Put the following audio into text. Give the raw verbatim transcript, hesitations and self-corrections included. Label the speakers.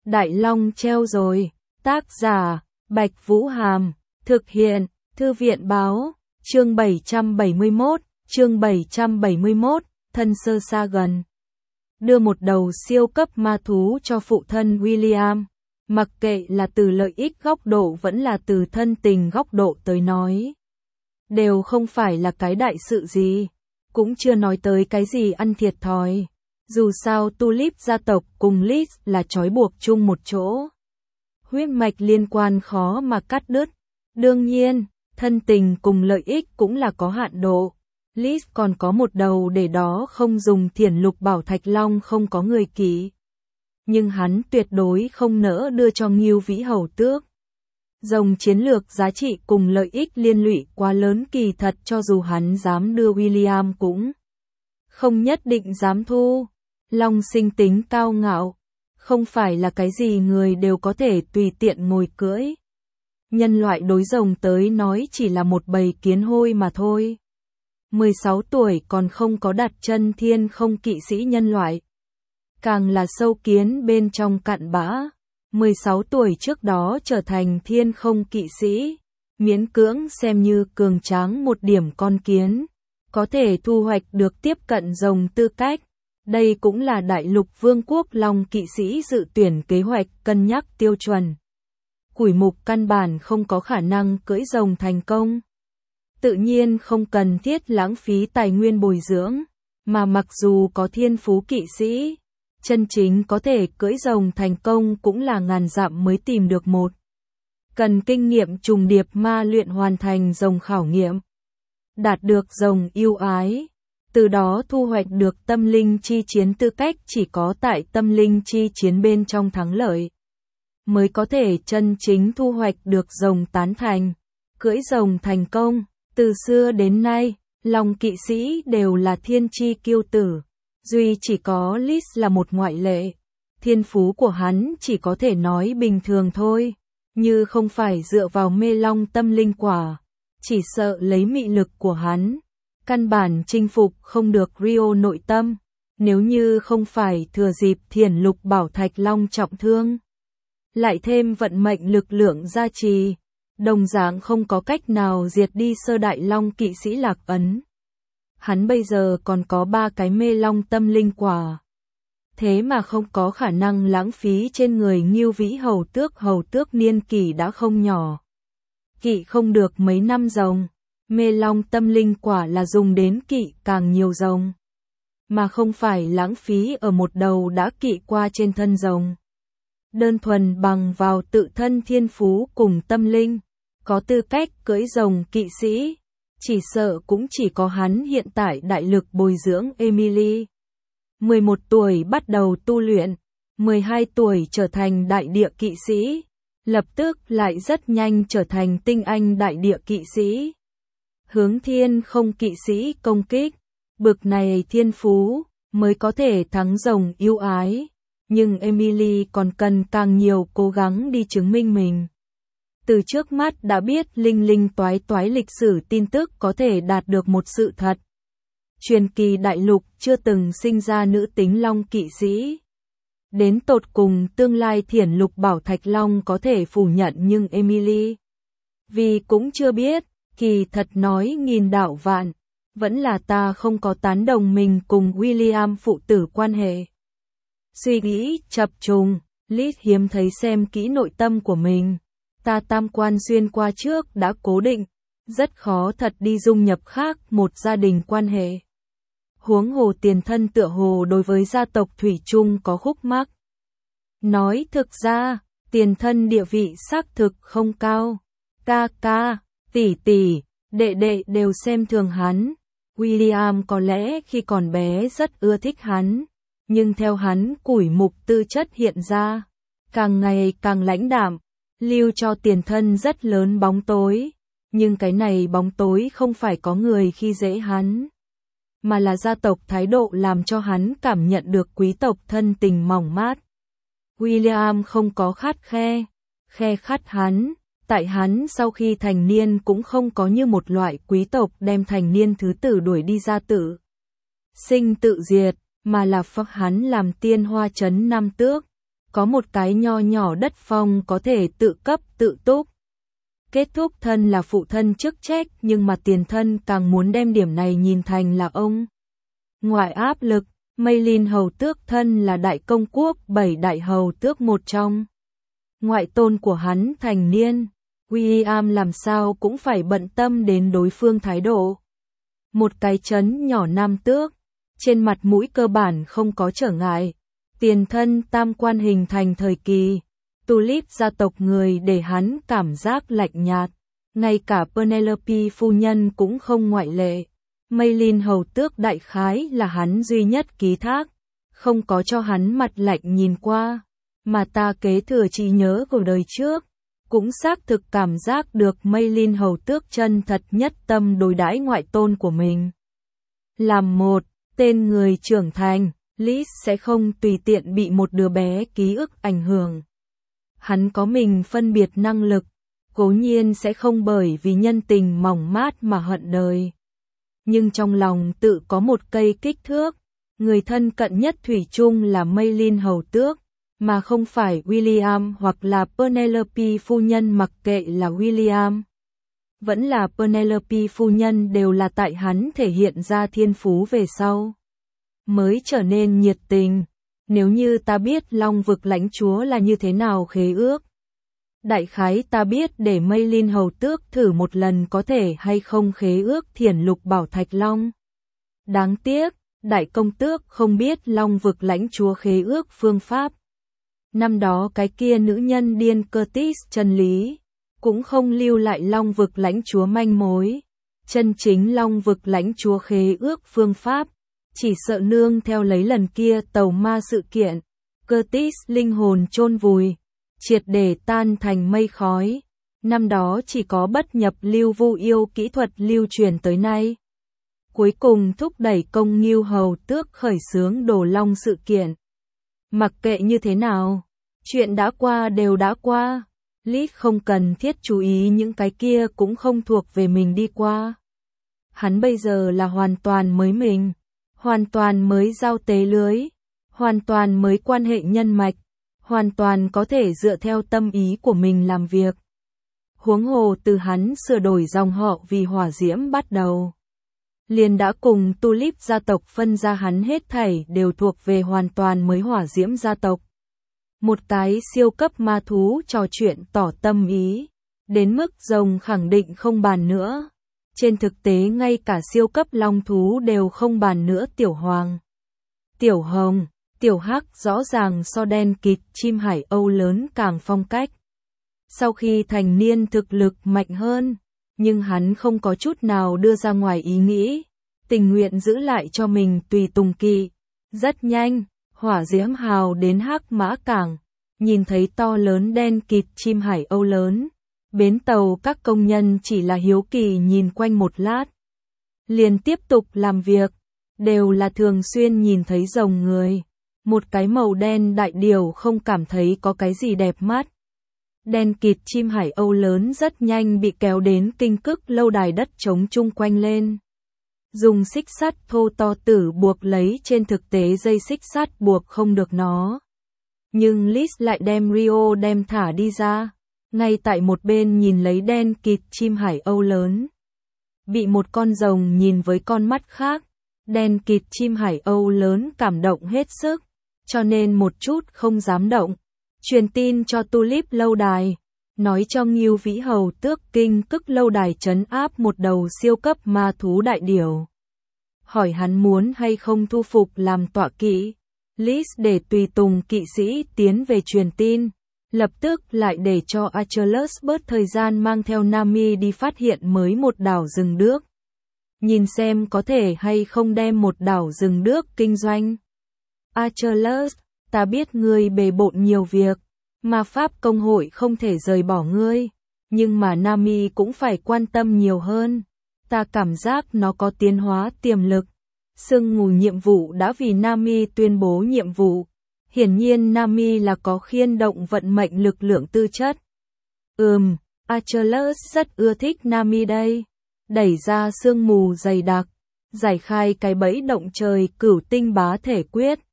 Speaker 1: Đại Long treo rồi. Tác giả, Bạch Vũ Hàm. Thực hiện, Thư viện Báo. Chương bảy trăm bảy mươi mốt, chương bảy trăm bảy mươi mốt, thân sơ xa gần. Đưa một đầu siêu cấp ma thú cho phụ thân William. Mặc kệ là từ lợi ích góc độ vẫn là từ thân tình góc độ tới nói. Đều không phải là cái đại sự gì. Cũng chưa nói tới cái gì ăn thiệt thòi. Dù sao Tulip gia tộc cùng Liz là trói buộc chung một chỗ. Huyết mạch liên quan khó mà cắt đứt. Đương nhiên, thân tình cùng lợi ích cũng là có hạn độ. Liz còn có một đầu để đó không dùng thiển lục bảo thạch long không có người ký. Nhưng hắn tuyệt đối không nỡ đưa cho Ngưu Vĩ Hầu Tước. Rồng chiến lược giá trị cùng lợi ích liên lụy quá lớn, kỳ thật cho dù hắn dám đưa William cũng không nhất định dám thu. Long sinh tính cao ngạo, không phải là cái gì người đều có thể tùy tiện ngồi cưỡi. Nhân loại đối rồng tới nói chỉ là một bầy kiến hôi mà thôi. mười sáu tuổi còn không có đặt chân thiên không kỵ sĩ nhân loại. Càng là sâu kiến bên trong cặn bã. mười sáu tuổi trước đó trở thành thiên không kỵ sĩ. Miễn cưỡng xem như cường tráng một điểm con kiến. Có thể thu hoạch được tiếp cận rồng tư cách. Đây cũng là đại lục vương quốc long kỵ sĩ dự tuyển kế hoạch cân nhắc tiêu chuẩn. Quỷ mục căn bản không có khả năng cưỡi rồng thành công. Tự nhiên không cần thiết lãng phí tài nguyên bồi dưỡng, mà mặc dù có thiên phú kỵ sĩ, chân chính có thể cưỡi rồng thành công cũng là ngàn dặm mới tìm được một. Cần kinh nghiệm trùng điệp ma luyện hoàn thành rồng khảo nghiệm. Đạt được rồng yêu ái. Từ đó thu hoạch được tâm linh chi chiến tư cách chỉ có tại tâm linh chi chiến bên trong thắng lợi. Mới có thể chân chính thu hoạch được rồng tán thành. Cưỡi rồng thành công. Từ xưa đến nay, long kỵ sĩ đều là thiên chi kiêu tử. Duy chỉ có Liz là một ngoại lệ. Thiên phú của hắn chỉ có thể nói bình thường thôi. Như không phải dựa vào mê long tâm linh quả. Chỉ sợ lấy mị lực của hắn. Căn bản chinh phục không được Rio nội tâm. Nếu như không phải thừa dịp thiển lục bảo thạch long trọng thương. Lại thêm vận mệnh lực lượng gia trì. Đồng dạng không có cách nào diệt đi sơ đại long kỵ sĩ Lạc Ấn. Hắn bây giờ còn có ba cái mê long tâm linh quả. Thế mà không có khả năng lãng phí trên người Ngưu Vĩ Hầu Tước. Hầu Tước niên kỷ đã không nhỏ. Kỵ không được mấy năm rồng. Mê long tâm linh quả là dùng đến kỵ càng nhiều rồng. Mà không phải lãng phí ở một đầu đã kỵ qua trên thân rồng. Đơn thuần bằng vào tự thân thiên phú cùng tâm linh. Có tư cách cưỡi rồng kỵ sĩ. Chỉ sợ cũng chỉ có hắn hiện tại đại lực bồi dưỡng Emily. mười một tuổi bắt đầu tu luyện. mười hai tuổi trở thành đại địa kỵ sĩ. Lập tức lại rất nhanh trở thành tinh anh đại địa kỵ sĩ. Hướng thiên không kỵ sĩ công kích. Bực này thiên phú mới có thể thắng rồng yêu ái. Nhưng Emily còn cần càng nhiều cố gắng đi chứng minh mình. Từ trước mắt đã biết linh linh toái toái lịch sử tin tức có thể đạt được một sự thật. Truyền kỳ đại lục chưa từng sinh ra nữ tính long kỵ sĩ. Đến tột cùng tương lai thiển lục bảo thạch long có thể phủ nhận nhưng Emily. Vì cũng chưa biết, kỳ thật nói nghìn đạo vạn. Vẫn là ta không có tán đồng mình cùng William phụ tử quan hệ. Suy nghĩ chập trùng, Liz hiếm thấy xem kỹ nội tâm của mình. Ta tam quan xuyên qua trước đã cố định, rất khó thật đi dung nhập khác một gia đình quan hệ. Huống hồ tiền thân tựa hồ đối với gia tộc Thủy Chung có khúc mắc. Nói thực ra, tiền thân địa vị xác thực không cao. Ca ca, tỷ tỷ, đệ đệ đều xem thường hắn. William có lẽ khi còn bé rất ưa thích hắn, nhưng theo hắn củi mục tư chất hiện ra, càng ngày càng lãnh đạm. Lưu cho tiền thân rất lớn bóng tối, nhưng cái này bóng tối không phải có người khi dễ hắn, mà là gia tộc thái độ làm cho hắn cảm nhận được quý tộc thân tình mỏng mát. William không có khắt khe, khe khắt hắn, tại hắn sau khi thành niên cũng không có như một loại quý tộc đem thành niên thứ tử đuổi đi ra tử sinh tự diệt, mà là phác hắn làm tiên hoa trấn Nam Tước. có một cái nho nhỏ đất phong có thể tự cấp tự túc. Kết thúc thân là phụ thân chức trách, nhưng mà tiền thân càng muốn đem điểm này nhìn thành là ông ngoại áp lực. Mây Linh hầu tước thân là đại công quốc bảy đại hầu tước một trong. Ngoại tôn của hắn thành niên, William làm sao cũng phải bận tâm đến đối phương thái độ. Một cái trấn nhỏ nam tước, trên mặt mũi cơ bản không có trở ngại. Tiền thân tam quan hình thành thời kỳ, Tulip gia tộc người để hắn cảm giác lạnh nhạt, ngay cả Penelope phu nhân cũng không ngoại lệ. Mây Linh hầu tước đại khái là hắn duy nhất ký thác, không có cho hắn mặt lạnh nhìn qua, mà ta kế thừa trí nhớ của đời trước, cũng xác thực cảm giác được Mây Linh hầu tước chân thật nhất tâm đối đãi ngoại tôn của mình. Làm một tên người trưởng thành, Liz sẽ không tùy tiện bị một đứa bé ký ức ảnh hưởng. Hắn có mình phân biệt năng lực, cố nhiên sẽ không bởi vì nhân tình mỏng mát mà hận đời. Nhưng trong lòng tự có một cây kích thước, người thân cận nhất thủy chung là Mây Linh hầu tước, mà không phải William hoặc là Penelope phu nhân. Mặc kệ là William, vẫn là Penelope phu nhân, đều là tại hắn thể hiện ra thiên phú về sau mới trở nên nhiệt tình. Nếu như ta biết Long vực lãnh chúa là như thế nào khế ước, đại khái ta biết để Mây Linh hầu tước thử một lần có thể hay không khế ước Thiển Lục Bảo Thạch Long. Đáng tiếc, đại công tước không biết Long vực lãnh chúa khế ước phương pháp. Năm đó cái kia nữ nhân điên Curtis chân lý, cũng không lưu lại Long vực lãnh chúa manh mối. Chân chính Long vực lãnh chúa khế ước phương pháp, chỉ sợ nương theo lấy lần kia tàu ma sự kiện, Curtis linh hồn chôn vùi, triệt để tan thành mây khói. Năm đó chỉ có bất nhập lưu vu yêu kỹ thuật lưu truyền tới nay. Cuối cùng thúc đẩy công Ngưu hầu tước khởi xướng Đồ Long sự kiện. Mặc kệ như thế nào, chuyện đã qua đều đã qua. Liz không cần thiết chú ý những cái kia cũng không thuộc về mình đi qua. Hắn bây giờ là hoàn toàn mới mình, hoàn toàn mới giao tế lưới, hoàn toàn mới quan hệ nhân mạch, hoàn toàn có thể dựa theo tâm ý của mình làm việc. Huống hồ từ hắn sửa đổi dòng họ vì hỏa diễm bắt đầu, liền đã cùng Tulip gia tộc phân ra, hắn hết thảy đều thuộc về hoàn toàn mới hỏa diễm gia tộc. Một cái siêu cấp ma thú trò chuyện tỏ tâm ý, đến mức rồng khẳng định không bàn nữa. Trên thực tế ngay cả siêu cấp long thú đều không bàn nữa. Tiểu Hoàng, Tiểu Hồng, Tiểu Hắc rõ ràng so đen kịt chim Hải Âu lớn càng phong cách. Sau khi thành niên thực lực mạnh hơn, nhưng hắn không có chút nào đưa ra ngoài ý nghĩ, tình nguyện giữ lại cho mình tùy tùng kỵ. Rất nhanh, hỏa diễm hào đến Hắc Mã Cảng, nhìn thấy to lớn đen kịt chim Hải Âu lớn. Bến tàu các công nhân chỉ là hiếu kỳ nhìn quanh một lát, liền tiếp tục làm việc, đều là thường xuyên nhìn thấy rồng người. Một cái màu đen đại điều không cảm thấy có cái gì đẹp mắt. Đen kịt chim Hải Âu lớn rất nhanh bị kéo đến kinh cức lâu đài đất trống chung quanh lên. Dùng xích sắt thô to tử buộc lấy, trên thực tế dây xích sắt buộc không được nó. Nhưng Liz lại đem Rio đem thả đi ra. Ngay tại một bên nhìn lấy đen kịt chim Hải Âu lớn, bị một con rồng nhìn với con mắt khác, đen kịt chim Hải Âu lớn cảm động hết sức, cho nên một chút không dám động. Truyền tin cho Tulip lâu đài, nói cho Ngưu Vĩ hầu tước kinh cức lâu đài trấn áp một đầu siêu cấp ma thú đại điểu. Hỏi hắn muốn hay không thu phục làm tọa kỵ. Liz để tùy tùng kỵ sĩ tiến về truyền tin. Lập tức lại để cho Achilles bớt thời gian mang theo Nami đi phát hiện mới một đảo rừng đước. Nhìn xem có thể hay không đem một đảo rừng đước kinh doanh. Achilles, ta biết ngươi bề bộn nhiều việc, mà Pháp công hội không thể rời bỏ ngươi, nhưng mà Nami cũng phải quan tâm nhiều hơn. Ta cảm giác nó có tiến hóa tiềm lực. Sương mù nhiệm vụ đã vì Nami tuyên bố nhiệm vụ. Hiển nhiên Nami là có khiên động vận mệnh lực lượng tư chất. Ừm, Achilles rất ưa thích Nami đây. Đẩy ra sương mù dày đặc, giải khai cái bẫy động trời cửu tinh bá thể quyết.